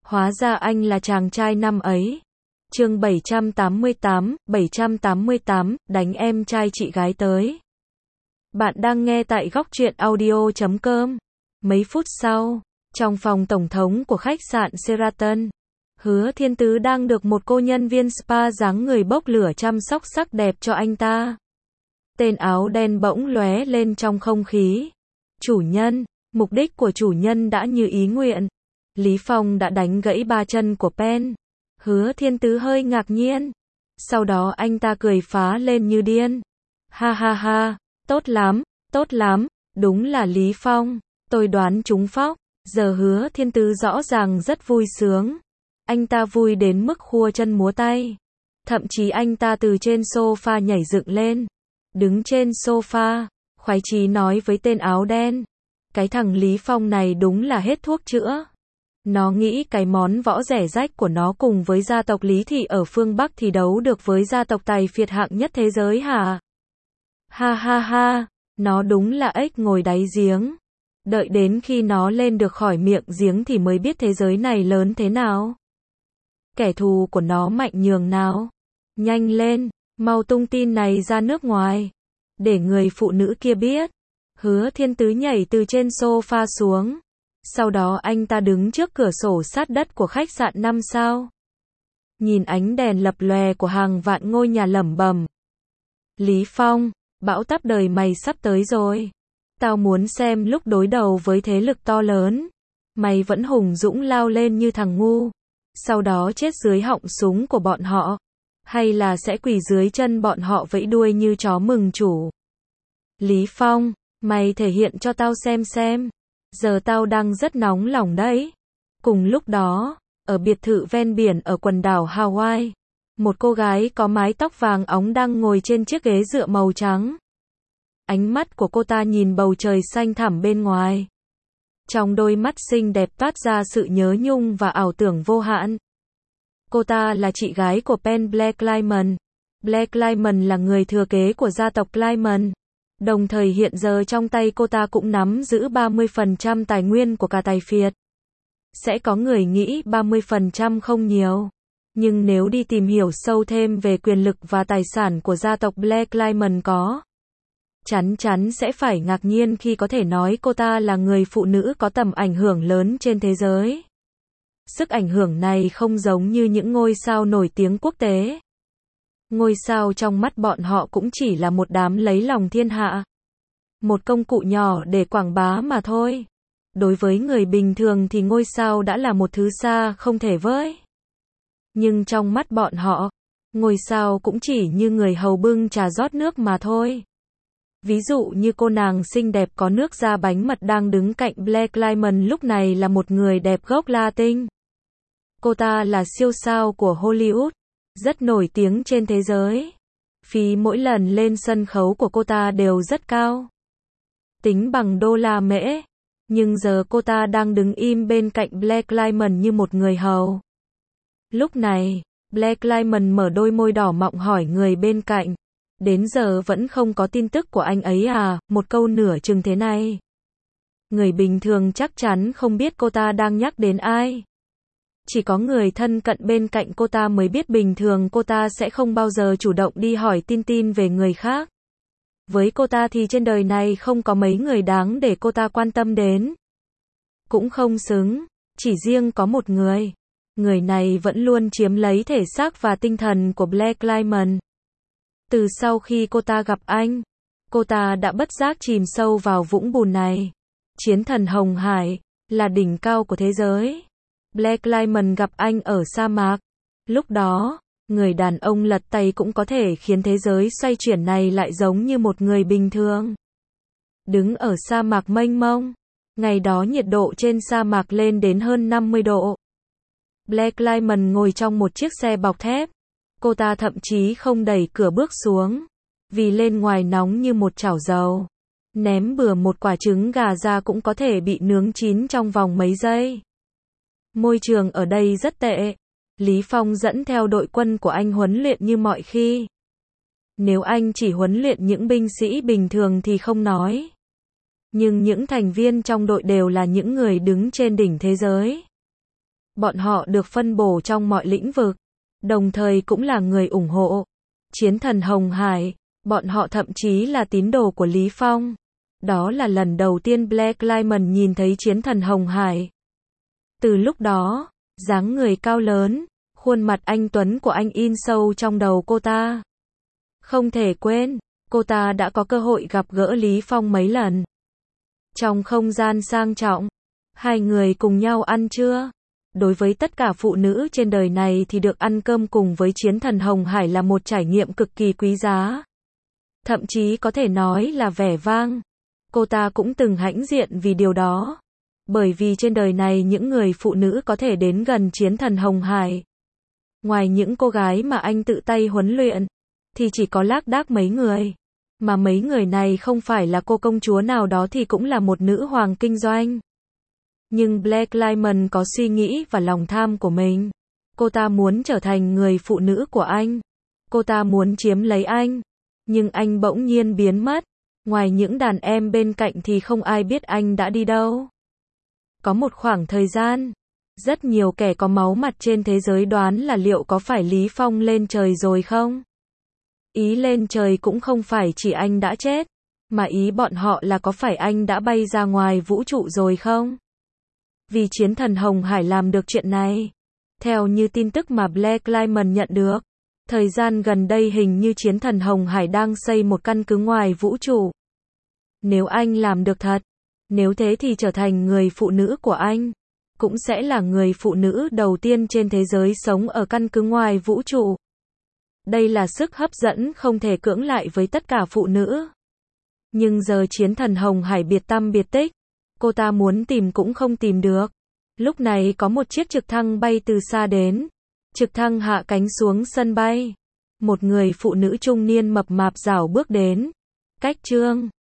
Hóa ra anh là chàng trai năm ấy. Chương 788, đánh em trai chị gái tới. Bạn đang nghe tại góc truyện audio.com. Mấy phút sau, trong phòng tổng thống của khách sạn Sheraton, Hứa Thiên Tứ đang được một cô nhân viên spa dáng người bốc lửa chăm sóc sắc đẹp cho anh ta. Tên áo đen bỗng lóe lên trong không khí. Chủ nhân, mục đích của chủ nhân đã như ý nguyện. Lý Phong đã đánh gãy ba chân của Pen. Hứa Thiên Tứ hơi ngạc nhiên. Sau đó anh ta cười phá lên như điên. Ha ha ha, tốt lắm, đúng là Lý Phong. Tôi đoán trúng phóc. Giờ Hứa Thiên Tứ rõ ràng rất vui sướng. Anh ta vui đến mức khua chân múa tay. Thậm chí anh ta từ trên sofa nhảy dựng lên. Đứng trên sofa, khoái chí nói với tên áo đen. Cái thằng Lý Phong này đúng là hết thuốc chữa. Nó nghĩ cái món võ rẻ rách của nó cùng với gia tộc Lý Thị ở phương Bắc thì đấu được với gia tộc Tài Phiệt hạng nhất thế giới hả? Ha ha ha, nó đúng là ếch ngồi đáy giếng. Đợi đến khi nó lên được khỏi miệng giếng thì mới biết thế giới này lớn thế nào. Kẻ thù của nó mạnh nhường nào. Nhanh lên, mau tung tin này ra nước ngoài. Để người phụ nữ kia biết. Hứa Thiên Tứ nhảy từ trên sofa xuống. Sau đó anh ta đứng trước cửa sổ sát đất của khách sạn 5 sao. Nhìn ánh đèn lập lòe của hàng vạn ngôi nhà lẩm bẩm. Lý Phong, bão táp đời mày sắp tới rồi. Tao muốn xem lúc đối đầu với thế lực to lớn. Mày vẫn hùng dũng lao lên như thằng ngu. Sau đó chết dưới họng súng của bọn họ. Hay là sẽ quỳ dưới chân bọn họ vẫy đuôi như chó mừng chủ. Lý Phong, mày thể hiện cho tao xem. Giờ tao đang rất nóng lòng đấy. Cùng lúc đó, ở biệt thự ven biển ở quần đảo Hawaii, một cô gái có mái tóc vàng óng đang ngồi trên chiếc ghế dựa màu trắng. Ánh mắt của cô ta nhìn bầu trời xanh thẳm bên ngoài. Trong đôi mắt xinh đẹp toát ra sự nhớ nhung và ảo tưởng vô hạn. Cô ta là chị gái của Pen Black Diamond. Black Diamond là người thừa kế của gia tộc Diamond. Đồng thời hiện giờ trong tay cô ta cũng nắm giữ 30% tài nguyên của cả Tài Phiệt. Sẽ có người nghĩ 30% không nhiều. Nhưng nếu đi tìm hiểu sâu thêm về quyền lực và tài sản của gia tộc Black Diamond có. Chắn sẽ phải ngạc nhiên khi có thể nói cô ta là người phụ nữ có tầm ảnh hưởng lớn trên thế giới. Sức ảnh hưởng này không giống như những ngôi sao nổi tiếng quốc tế. Ngôi sao trong mắt bọn họ cũng chỉ là một đám lấy lòng thiên hạ. Một công cụ nhỏ để quảng bá mà thôi. Đối với người bình thường thì ngôi sao đã là một thứ xa không thể với. Nhưng trong mắt bọn họ, ngôi sao cũng chỉ như người hầu bưng trà rót nước mà thôi. Ví dụ như cô nàng xinh đẹp có nước da bánh mật đang đứng cạnh Black Diamond lúc này là một người đẹp gốc Latin. Cô ta là siêu sao của Hollywood, rất nổi tiếng trên thế giới. Phí mỗi lần lên sân khấu của cô ta đều rất cao. Tính bằng đô la Mỹ. Nhưng giờ cô ta đang đứng im bên cạnh Black Diamond như một người hầu. Lúc này, Black Diamond mở đôi môi đỏ mọng hỏi người bên cạnh. Đến giờ vẫn không có tin tức của anh ấy à, một câu nửa chừng thế này. Người bình thường chắc chắn không biết cô ta đang nhắc đến ai. Chỉ có người thân cận bên cạnh cô ta mới biết bình thường cô ta sẽ không bao giờ chủ động đi hỏi tin về người khác. Với cô ta thì trên đời này không có mấy người đáng để cô ta quan tâm đến. Cũng không xứng, chỉ riêng có một người. Người này vẫn luôn chiếm lấy thể xác và tinh thần của Black Diamond. Từ sau khi cô ta gặp anh, cô ta đã bất giác chìm sâu vào vũng bùn này. Chiến thần Hồng Hải, là đỉnh cao của thế giới. Black Diamond gặp anh ở sa mạc. Lúc đó, người đàn ông lật tay cũng có thể khiến thế giới xoay chuyển này lại giống như một người bình thường. Đứng ở sa mạc mênh mông. Ngày đó nhiệt độ trên sa mạc lên đến hơn 50 độ. Black Diamond ngồi trong một chiếc xe bọc thép. Cô ta thậm chí không đẩy cửa bước xuống. Vì lên ngoài nóng như một chảo dầu. Ném bừa một quả trứng gà ra cũng có thể bị nướng chín trong vòng mấy giây. Môi trường ở đây rất tệ. Lý Phong dẫn theo đội quân của anh huấn luyện như mọi khi. Nếu anh chỉ huấn luyện những binh sĩ bình thường thì không nói. Nhưng những thành viên trong đội đều là những người đứng trên đỉnh thế giới. Bọn họ được phân bổ trong mọi lĩnh vực, đồng thời cũng là người ủng hộ chiến thần Hồng Hải. Bọn họ thậm chí là tín đồ của Lý Phong. Đó là lần đầu tiên Black Diamond nhìn thấy chiến thần Hồng Hải. Từ lúc đó, dáng người cao lớn, khuôn mặt anh tuấn của anh in sâu trong đầu cô ta. Không thể quên, cô ta đã có cơ hội gặp gỡ Lý Phong mấy lần. Trong không gian sang trọng, hai người cùng nhau ăn trưa. Đối với tất cả phụ nữ trên đời này thì được ăn cơm cùng với chiến thần Hồng Hải là một trải nghiệm cực kỳ quý giá. Thậm chí có thể nói là vẻ vang. Cô ta cũng từng hãnh diện vì điều đó. Bởi vì trên đời này những người phụ nữ có thể đến gần chiến thần Hồng Hải. Ngoài những cô gái mà anh tự tay huấn luyện, thì chỉ có lác đác mấy người. Mà mấy người này không phải là cô công chúa nào đó thì cũng là một nữ hoàng kinh doanh. Nhưng Black Diamond có suy nghĩ và lòng tham của mình. Cô ta muốn trở thành người phụ nữ của anh. Cô ta muốn chiếm lấy anh. Nhưng anh bỗng nhiên biến mất. Ngoài những đàn em bên cạnh thì không ai biết anh đã đi đâu. Có một khoảng thời gian, rất nhiều kẻ có máu mặt trên thế giới đoán là liệu có phải Lý Phong lên trời rồi không? Ý lên trời cũng không phải chỉ anh đã chết, mà ý bọn họ là có phải anh đã bay ra ngoài vũ trụ rồi không? Vì chiến thần Hồng Hải làm được chuyện này. Theo như tin tức mà Black Diamond nhận được, thời gian gần đây hình như chiến thần Hồng Hải đang xây một căn cứ ngoài vũ trụ. Nếu anh làm được thật, nếu thế thì trở thành người phụ nữ của anh, cũng sẽ là người phụ nữ đầu tiên trên thế giới sống ở căn cứ ngoài vũ trụ. Đây là sức hấp dẫn không thể cưỡng lại với tất cả phụ nữ. Nhưng giờ chiến thần Hồng Hải biệt tăm biệt tích, cô ta muốn tìm cũng không tìm được. Lúc này có một chiếc trực thăng bay từ xa đến. Trực thăng hạ cánh xuống sân bay. Một người phụ nữ trung niên mập mạp rảo bước đến. Cách Trương